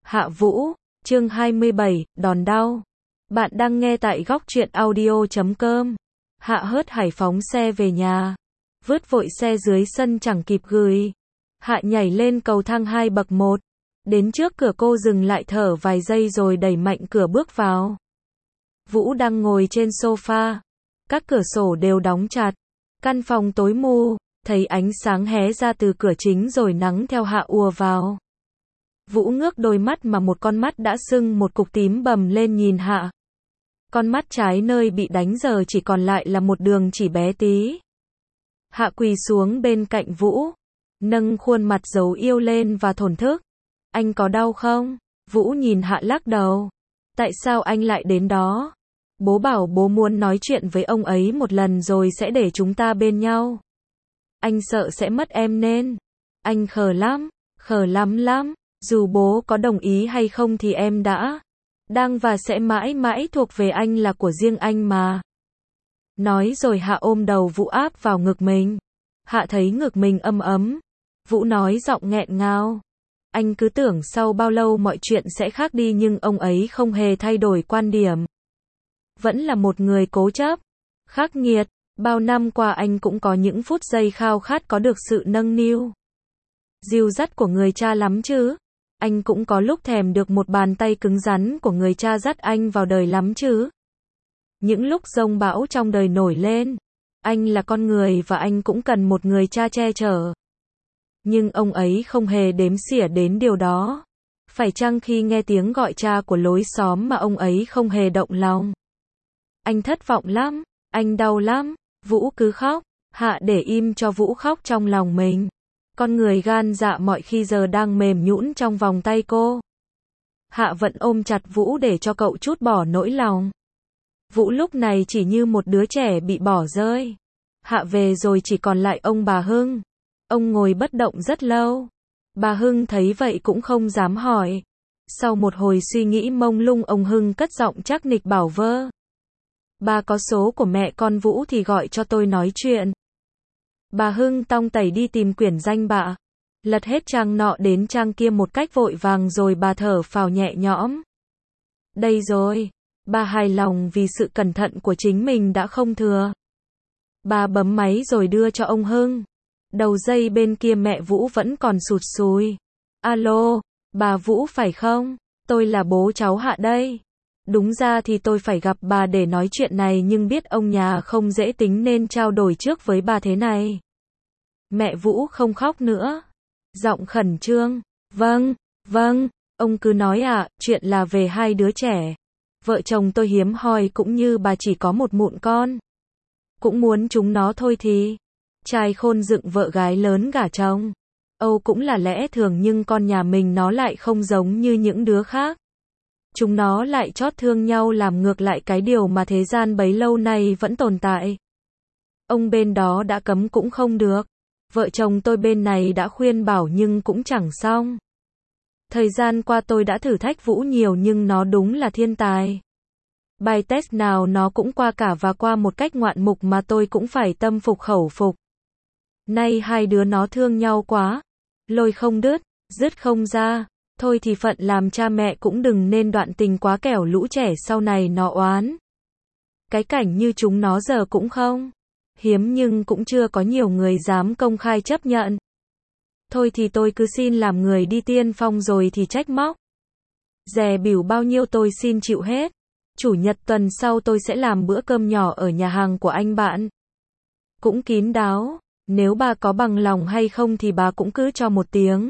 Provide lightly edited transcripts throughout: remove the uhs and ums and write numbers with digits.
Hạ Vũ, chương 27, đòn đau. Bạn đang nghe tại góc truyện audio.com. Hạ hớt hải phóng xe về nhà. Vứt vội xe dưới sân chẳng kịp gửi. Hạ nhảy lên cầu thang 2 bậc 1. Đến trước cửa cô dừng lại thở vài giây rồi đẩy mạnh cửa bước vào. Vũ đang ngồi trên sofa. Các cửa sổ đều đóng chặt. Căn phòng tối mù, thấy ánh sáng hé ra từ cửa chính rồi nắng theo Hạ ùa vào. Vũ ngước đôi mắt mà một con mắt đã sưng một cục tím bầm lên nhìn Hạ. Con mắt trái nơi bị đánh giờ chỉ còn lại là một đường chỉ bé tí. Hạ quỳ xuống bên cạnh Vũ, nâng khuôn mặt dấu yêu lên và thổn thức. Anh có đau không? Vũ nhìn Hạ lắc đầu. Tại sao anh lại đến đó? Bố bảo bố muốn nói chuyện với ông ấy một lần rồi sẽ để chúng ta bên nhau. Anh sợ sẽ mất em nên. Anh khờ lắm lắm. Dù bố có đồng ý hay không thì em đã đang và sẽ mãi mãi thuộc về anh, là của riêng anh mà. Nói rồi Hạ ôm đầu Vũ áp vào ngực mình. Hạ thấy ngực mình ấm ấm. Vũ nói giọng nghẹn ngào. Anh cứ tưởng sau bao lâu mọi chuyện sẽ khác đi, nhưng ông ấy không hề thay đổi quan điểm. Vẫn là một người cố chấp, khắc nghiệt. Bao năm qua anh cũng có những phút giây khao khát có được sự nâng niu, dìu dắt của người cha lắm chứ. Anh cũng có lúc thèm được một bàn tay cứng rắn của người cha dắt anh vào đời lắm chứ. Những lúc giông bão trong đời nổi lên, anh là con người và anh cũng cần một người cha che chở. Nhưng ông ấy không hề đếm xỉa đến điều đó. Phải chăng khi nghe tiếng gọi cha của lối xóm mà ông ấy không hề động lòng? Anh thất vọng lắm, anh đau lắm. Vũ cứ khóc. Hạ để im cho Vũ khóc trong lòng mình. Con người gan dạ mọi khi giờ đang mềm nhũn trong vòng tay cô. Hạ vẫn ôm chặt Vũ để cho cậu trút bỏ nỗi lòng. Vũ lúc này chỉ như một đứa trẻ bị bỏ rơi. Hạ về rồi chỉ còn lại ông bà Hưng. Ông ngồi bất động rất lâu. Bà Hưng thấy vậy cũng không dám hỏi. Sau một hồi suy nghĩ mông lung, ông Hưng cất giọng chắc nịch bảo vơ. Bà có số của mẹ con Vũ thì gọi cho tôi nói chuyện. Bà Hưng tong tẩy đi tìm quyển danh bạ. Lật hết trang nọ đến trang kia một cách vội vàng rồi bà thở phào nhẹ nhõm. Đây rồi. Bà hài lòng vì sự cẩn thận của chính mình đã không thừa. Bà bấm máy rồi đưa cho ông Hưng. Đầu dây bên kia mẹ Vũ vẫn còn sụt sùi. Alo, bà Vũ phải không? Tôi là bố cháu Hạ đây. Đúng ra thì tôi phải gặp bà để nói chuyện này, nhưng biết ông nhà không dễ tính nên trao đổi trước với bà thế này. Mẹ Vũ không khóc nữa. Giọng khẩn trương. Vâng, ông cứ nói ạ, chuyện là về hai đứa trẻ. Vợ chồng tôi hiếm hoi cũng như bà chỉ có một mụn con. Cũng muốn chúng nó thôi thì. Trai khôn dựng vợ gái lớn gả chồng. Âu cũng là lẽ thường, nhưng con nhà mình nó lại không giống như những đứa khác. Chúng nó lại chót thương nhau, làm ngược lại cái điều mà thế gian bấy lâu nay vẫn tồn tại. Ông bên đó đã cấm cũng không được. Vợ chồng tôi bên này đã khuyên bảo nhưng cũng chẳng xong. Thời gian qua tôi đã thử thách Vũ nhiều nhưng nó đúng là thiên tài. Bài test nào nó cũng qua cả và qua một cách ngoạn mục mà tôi cũng phải tâm phục khẩu phục. Nay hai đứa nó thương nhau quá. Lôi không đứt, dứt không ra. Thôi thì phận làm cha mẹ cũng đừng nên đoạn tình quá, kẻo lũ trẻ sau này nó oán. Cái cảnh như chúng nó giờ cũng không hiếm, nhưng cũng chưa có nhiều người dám công khai chấp nhận. Thôi thì tôi cứ xin làm người đi tiên phong rồi thì trách móc. Dè bỉu bao nhiêu tôi xin chịu hết. Chủ nhật tuần sau tôi sẽ làm bữa cơm nhỏ ở nhà hàng của anh bạn. Cũng kín đáo. Nếu bà có bằng lòng hay không thì bà cũng cứ cho một tiếng.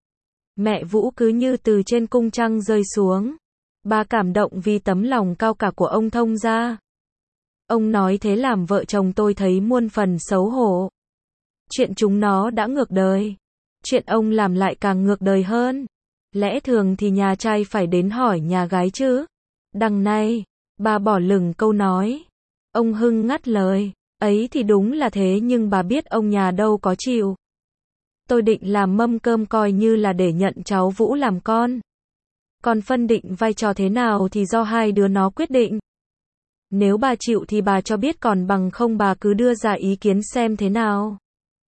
Mẹ Vũ cứ như từ trên cung trăng rơi xuống. Bà cảm động vì tấm lòng cao cả của ông thông gia. Ông nói thế làm vợ chồng tôi thấy muôn phần xấu hổ. Chuyện chúng nó đã ngược đời. Chuyện ông làm lại càng ngược đời hơn. Lẽ thường thì nhà trai phải đến hỏi nhà gái chứ. Đằng này, bà bỏ lửng câu nói. Ông Hưng ngắt lời. Ấy thì đúng là thế, nhưng bà biết ông nhà đâu có chịu. Tôi định làm mâm cơm coi như là để nhận cháu Vũ làm con. Còn phân định vai trò thế nào thì do hai đứa nó quyết định. Nếu bà chịu thì bà cho biết, còn bằng không bà cứ đưa ra ý kiến xem thế nào.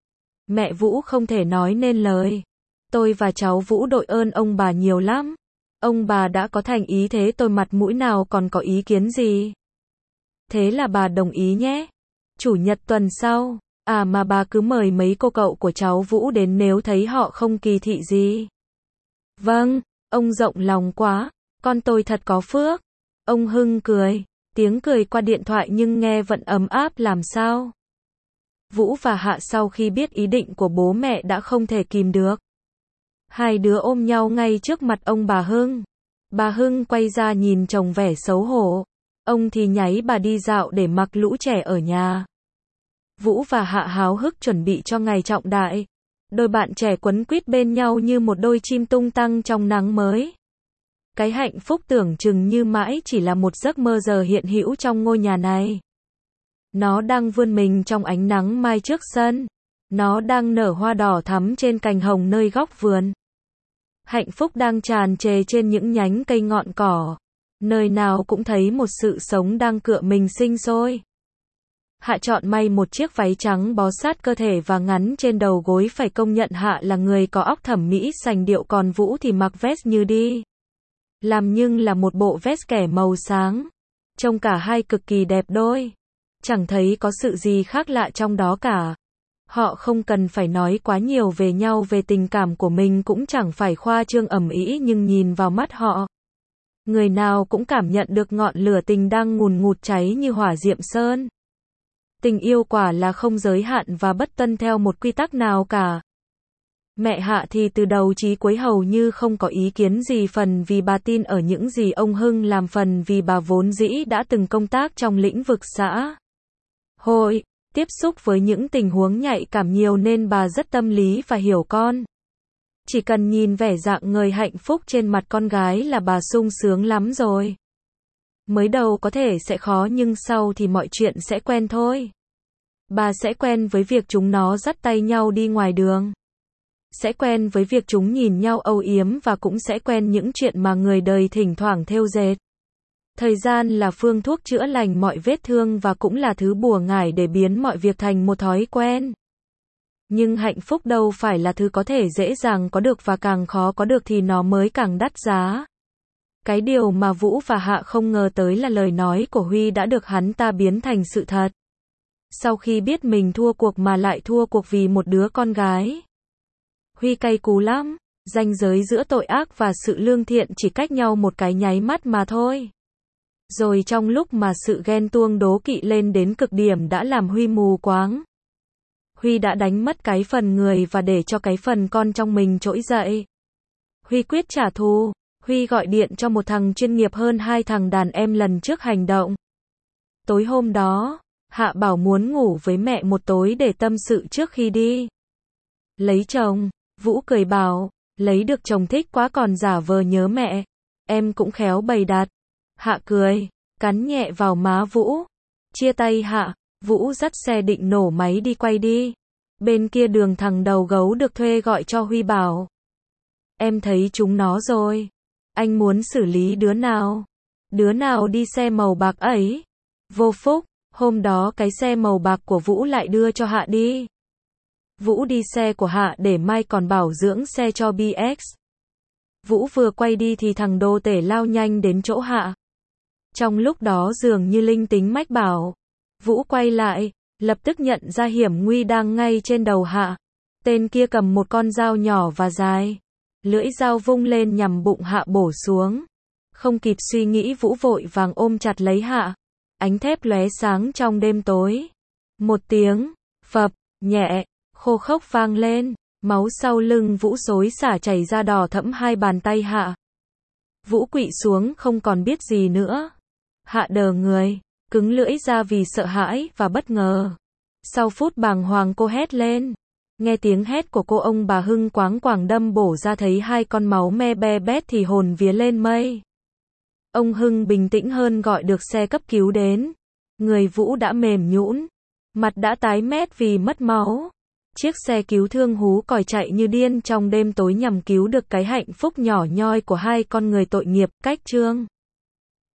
Mẹ Vũ không thể nói nên lời. Tôi và cháu Vũ đội ơn ông bà nhiều lắm. Ông bà đã có thành ý thế tôi mặt mũi nào còn có ý kiến gì. Thế là bà đồng ý nhé. Chủ nhật tuần sau, mà bà cứ mời mấy cô cậu của cháu Vũ đến nếu thấy họ không kỳ thị gì. Vâng, ông rộng lòng quá, con tôi thật có phước. Ông Hưng cười, tiếng cười qua điện thoại nhưng nghe vẫn ấm áp làm sao. Vũ và Hạ sau khi biết ý định của bố mẹ đã không thể kìm được. Hai đứa ôm nhau ngay trước mặt ông bà Hưng. Bà Hưng quay ra nhìn chồng vẻ xấu hổ. Ông thì nháy bà đi dạo để mặc lũ trẻ ở nhà. Vũ và Hạ háo hức chuẩn bị cho ngày trọng đại. Đôi bạn trẻ quấn quýt bên nhau như một đôi chim tung tăng trong nắng mới. Cái hạnh phúc tưởng chừng như mãi chỉ là một giấc mơ giờ hiện hữu trong ngôi nhà này. Nó đang vươn mình trong ánh nắng mai trước sân. Nó đang nở hoa đỏ thắm trên cành hồng nơi góc vườn. Hạnh phúc đang tràn trề trên những nhánh cây ngọn cỏ. Nơi nào cũng thấy một sự sống đang cựa mình sinh sôi. Hạ chọn may một chiếc váy trắng bó sát cơ thể và ngắn trên đầu gối, phải công nhận Hạ là người có óc thẩm mỹ sành điệu, còn Vũ thì mặc vest như đi làm nhưng là một bộ vest kẻ màu sáng. Trông cả hai cực kỳ đẹp đôi. Chẳng thấy có sự gì khác lạ trong đó cả. Họ không cần phải nói quá nhiều về nhau, về tình cảm của mình cũng chẳng phải khoa trương ầm ĩ, nhưng nhìn vào mắt họ, người nào cũng cảm nhận được ngọn lửa tình đang ngùn ngụt cháy như hỏa diệm sơn. Tình yêu quả là không giới hạn và bất tuân theo một quy tắc nào cả. Mẹ Hạ thì từ đầu chí cuối hầu như không có ý kiến gì, phần vì bà tin ở những gì ông Hưng làm, phần vì bà vốn dĩ đã từng công tác trong lĩnh vực xã hội, tiếp xúc với những tình huống nhạy cảm nhiều nên bà rất tâm lý và hiểu con. Chỉ cần nhìn vẻ rạng ngời hạnh phúc trên mặt con gái là bà sung sướng lắm rồi. Mới đầu có thể sẽ khó nhưng sau thì mọi chuyện sẽ quen thôi. Bà sẽ quen với việc chúng nó dắt tay nhau đi ngoài đường. Sẽ quen với việc chúng nhìn nhau âu yếm và cũng sẽ quen những chuyện mà người đời thỉnh thoảng thêu dệt. Thời gian là phương thuốc chữa lành mọi vết thương và cũng là thứ bùa ngải để biến mọi việc thành một thói quen. Nhưng hạnh phúc đâu phải là thứ có thể dễ dàng có được, và càng khó có được thì nó mới càng đắt giá. Cái điều mà Vũ và Hạ không ngờ tới là lời nói của Huy đã được hắn ta biến thành sự thật. Sau khi biết mình thua cuộc mà lại thua cuộc vì một đứa con gái. Huy cay cú lắm, ranh giới giữa tội ác và sự lương thiện chỉ cách nhau một cái nháy mắt mà thôi. Rồi trong lúc mà sự ghen tuông đố kỵ lên đến cực điểm đã làm Huy mù quáng. Huy đã đánh mất cái phần người và để cho cái phần con trong mình trỗi dậy. Huy quyết trả thù. Huy gọi điện cho một thằng chuyên nghiệp hơn hai thằng đàn em lần trước hành động. Tối hôm đó, Hạ bảo muốn ngủ với mẹ một tối để tâm sự trước khi đi lấy chồng. Vũ cười bảo, lấy được chồng thích quá còn giả vờ nhớ mẹ. Em cũng khéo bày đặt. Hạ cười, cắn nhẹ vào má Vũ. Chia tay Hạ, Vũ dắt xe định nổ máy đi quay đi. Bên kia đường thằng đầu gấu được thuê gọi cho Huy bảo, em thấy chúng nó rồi. Anh muốn xử lý đứa nào? Đứa nào đi xe màu bạc ấy? Vô phúc, hôm đó cái xe màu bạc của Vũ lại đưa cho Hạ đi. Vũ đi xe của Hạ để mai còn bảo dưỡng xe cho BX. Vũ vừa quay đi thì thằng đô tể lao nhanh đến chỗ Hạ. Trong lúc đó dường như linh tính mách bảo. Vũ quay lại, lập tức nhận ra hiểm nguy đang ngay trên đầu Hạ. Tên kia cầm một con dao nhỏ và dài. Lưỡi dao vung lên nhằm bụng Hạ bổ xuống. Không kịp suy nghĩ Vũ vội vàng ôm chặt lấy Hạ. Ánh thép lóe sáng trong đêm tối. Một tiếng, phập, nhẹ, khô khốc vang lên. Máu sau lưng Vũ xối xả chảy ra đỏ thẫm hai bàn tay Hạ. Vũ quỵ xuống không còn biết gì nữa. Hạ đờ người, cứng lưỡi ra vì sợ hãi và bất ngờ. Sau phút bàng hoàng cô hét lên. Nghe tiếng hét của cô, ông bà Hưng quáng quàng đâm bổ ra thấy hai con máu me be bét thì hồn vía lên mây. Ông Hưng bình tĩnh hơn gọi được xe cấp cứu đến. Người Vũ đã mềm nhũn, mặt đã tái mét vì mất máu. Chiếc xe cứu thương hú còi chạy như điên trong đêm tối nhằm cứu được cái hạnh phúc nhỏ nhoi của hai con người tội nghiệp. Cách chương